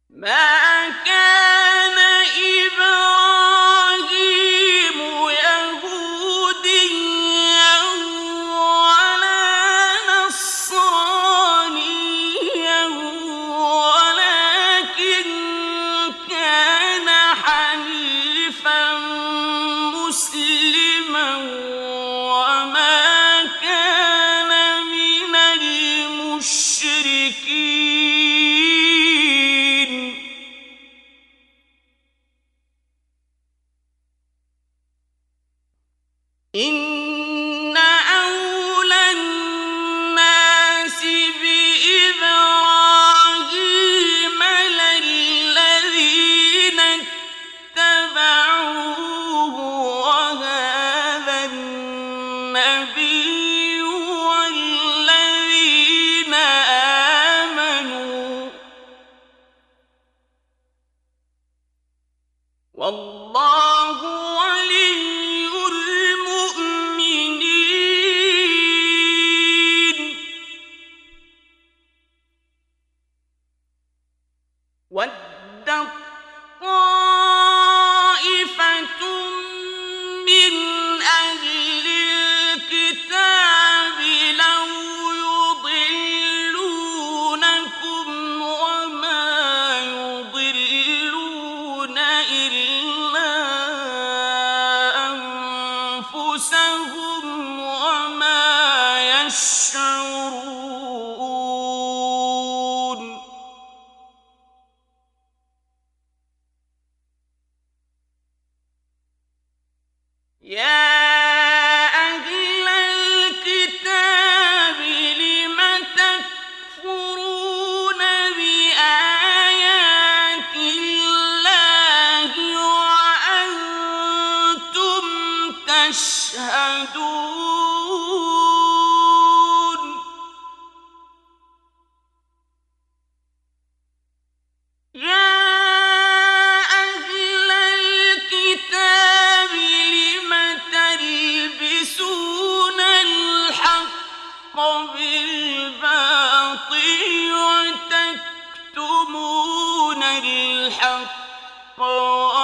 ما كان إبراهيم يهوديا ولا نصرانيا ولكن كان حنيفا مسلما وما كان من المشركين. إن أولى الناس بإبراهيم للذين اتبعوه وهذا النبي والذين آمنوا والله ولي المؤمنين. ودت طائفة من أهل الكتاب لو يضلونكم وما يضلون إلا أنفسهم وما يشعرون. يا أهل الكتاب لم تكفرون بآيات الله وأنتم تشهدون. يا أهل الكتاب لم تلبسون الحق بالباطل وتكتمون الحق